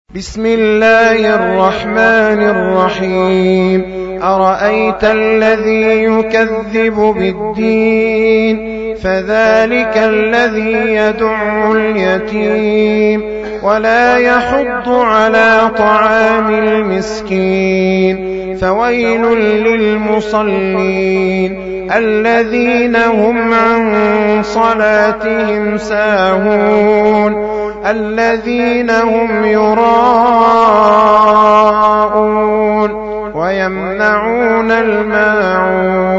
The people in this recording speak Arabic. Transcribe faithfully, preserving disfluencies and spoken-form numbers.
بسم الله الرحمن الرحيم أرأيت الذي يكذب بالدين فذلك الذي يدع اليتيم ولا يحض على طعام المسكين فويل للمصلين الذين هم عن صلاتهم ساهون الذين هم يراءون ويمنعون الماعون